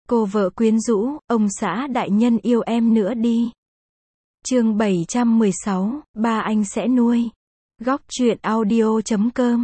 Cô vợ quyến rũ, ông xã đại nhân yêu em nữa đi. Chương 716, ba anh sẽ nuôi. Góc truyện audio.com.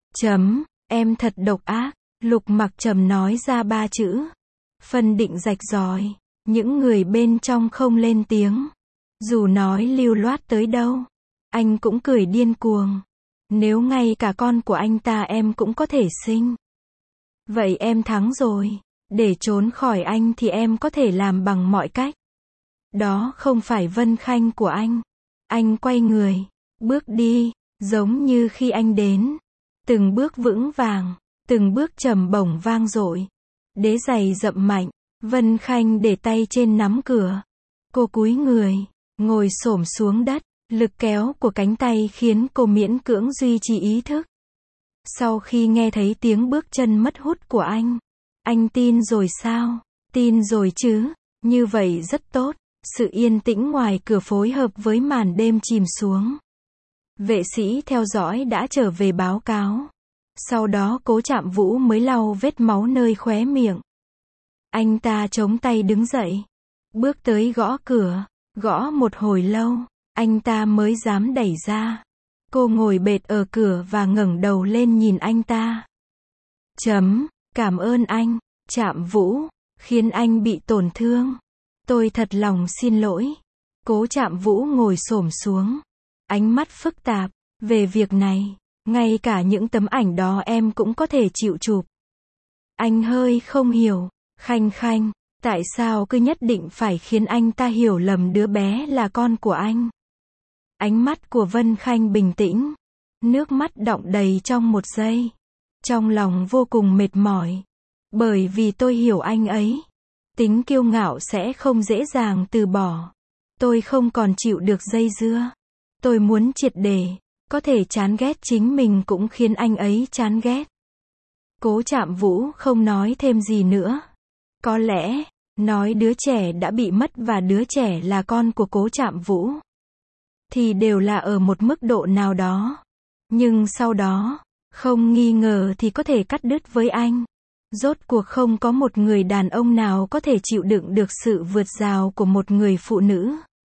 Em thật độc ác, Lục Mặc Trầm nói ra ba chữ. Phân định rạch ròi, những người bên trong không lên tiếng. Dù nói lưu loát tới đâu, anh cũng cười điên cuồng. Nếu ngay cả con của anh ta em cũng có thể sinh, vậy em thắng rồi. Để trốn khỏi anh thì em có thể làm bằng mọi cách. Đó không phải Vân Khanh của anh. Anh quay người, bước đi, giống như khi anh đến. Từng bước vững vàng, từng bước trầm bổng vang dội. Đế giày dậm mạnh, Vân Khanh để tay trên nắm cửa. Cô cúi người, ngồi xổm xuống đất, lực kéo của cánh tay khiến cô miễn cưỡng duy trì ý thức. Sau khi nghe thấy tiếng bước chân mất hút của anh tin rồi sao? Tin rồi chứ, như vậy rất tốt. Sự yên tĩnh ngoài cửa phối hợp với màn đêm chìm xuống. Vệ sĩ theo dõi đã trở về báo cáo. Sau đó Cố Trạm Vũ mới lau vết máu nơi khóe miệng. Anh ta chống tay đứng dậy, bước tới gõ cửa, gõ một hồi lâu, anh ta mới dám đẩy ra. Cô ngồi bệt ở cửa và ngẩng đầu lên nhìn anh ta. Cảm ơn anh, Trạm Vũ, khiến anh bị tổn thương. Tôi thật lòng xin lỗi. Cố Trạm Vũ ngồi xổm xuống, ánh mắt phức tạp. Về việc này, ngay cả những tấm ảnh đó em cũng có thể chịu chụp. Anh hơi không hiểu, Khanh, tại sao cứ nhất định phải khiến anh ta hiểu lầm đứa bé là con của anh? Ánh mắt của Vân Khanh bình tĩnh, nước mắt đọng đầy trong một giây. Trong lòng vô cùng mệt mỏi, bởi vì tôi hiểu anh ấy. Tính kiêu ngạo sẽ không dễ dàng từ bỏ. Tôi không còn chịu được dây dưa. Tôi muốn triệt để, có thể chán ghét chính mình cũng khiến anh ấy chán ghét. Cố Trạm Vũ không nói thêm gì nữa. Có lẽ, nói đứa trẻ đã bị mất và đứa trẻ là con của Cố Trạm Vũ, thì đều là ở một mức độ nào đó. Nhưng sau đó, không nghi ngờ thì có thể cắt đứt với anh. Rốt cuộc không có một người đàn ông nào có thể chịu đựng được sự vượt rào của một người phụ nữ.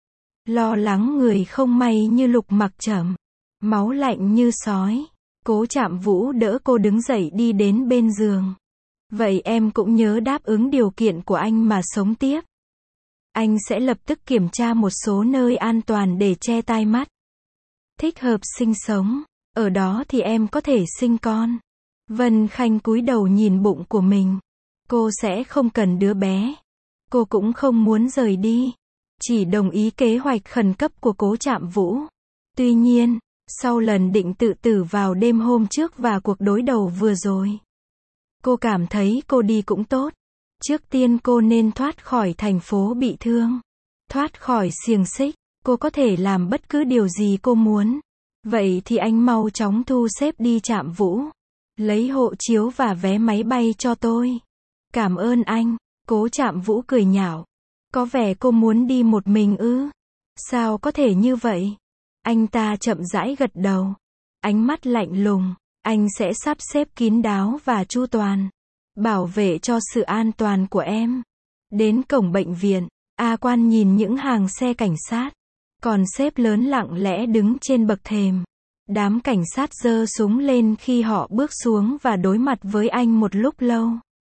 Lo lắng người không may như Lục Mặc Trầm, máu lạnh như sói. Cố Trạm Vũ đỡ cô đứng dậy đi đến bên giường. Vậy em cũng nhớ đáp ứng điều kiện của anh mà sống tiếp. Anh sẽ lập tức kiểm tra một số nơi an toàn để che tai mắt. Thích hợp sinh sống, ở đó thì em có thể sinh con. Vân Khanh cúi đầu nhìn bụng của mình. Cô sẽ không cần đứa bé. Cô cũng không muốn rời đi. Chỉ đồng ý kế hoạch khẩn cấp của Cố Trạm Vũ. Tuy nhiên, sau lần định tự tử vào đêm hôm trước và cuộc đối đầu vừa rồi, cô cảm thấy cô đi cũng tốt. Trước tiên cô nên thoát khỏi thành phố bị thương. Thoát khỏi xiềng xích. Cô có thể làm bất cứ điều gì cô muốn. Vậy thì anh mau chóng thu xếp đi Trạm Vũ. Lấy hộ chiếu và vé máy bay cho tôi. Cảm ơn anh. Cố Trạm Vũ cười nhạo. Có vẻ cô muốn đi một mình ư? Sao có thể như vậy? Anh ta chậm rãi gật đầu. Ánh mắt lạnh lùng. Anh sẽ sắp xếp kín đáo và chu toàn. Bảo vệ cho sự an toàn của em. Đến cổng bệnh viện, A Quan nhìn những hàng xe cảnh sát. Còn xếp lớn lặng lẽ đứng trên bậc thềm. Đám cảnh sát giơ súng lên khi họ bước xuống và đối mặt với anh một lúc lâu.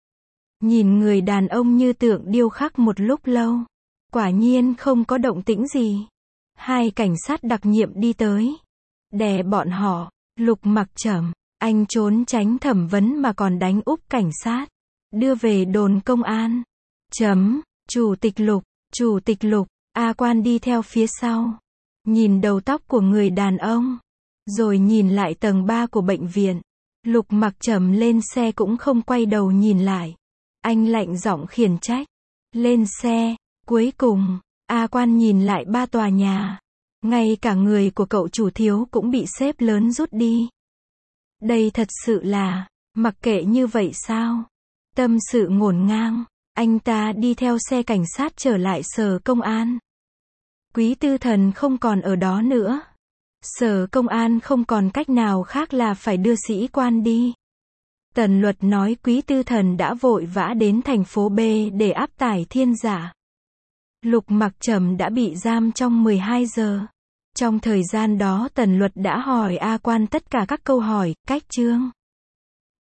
Nhìn người đàn ông như tượng điêu khắc một lúc lâu. Quả nhiên không có động tĩnh gì. Hai cảnh sát đặc nhiệm đi tới. Đè bọn họ. Lục Mặc Trầm, anh trốn tránh thẩm vấn mà còn đánh úp cảnh sát. Đưa về đồn công an. Chủ tịch Lục, A Quan đi theo phía sau. Nhìn đầu tóc của người đàn ông. Rồi nhìn lại tầng 3 của bệnh viện. Lục Mặc Trầm lên xe cũng không quay đầu nhìn lại. Anh lạnh giọng khiển trách. Lên xe. Cuối cùng, A Quan nhìn lại 3 tòa nhà. Ngay cả người của cậu chủ thiếu cũng bị xếp lớn rút đi. Đây thật sự là, mặc kệ như vậy sao? Tâm sự ngổn ngang, anh ta đi theo xe cảnh sát trở lại sở công an. Quý Tư Thần không còn ở đó nữa. Sở công an không còn cách nào khác là phải đưa sĩ quan đi. Tần Luật nói Quý Tư Thần đã vội vã đến thành phố B để áp tải Thiên Giả. Lục Mặc Trầm đã bị giam trong 12 giờ. Trong thời gian đó Tần Luật đã hỏi A Quan tất cả các câu hỏi, cách chương.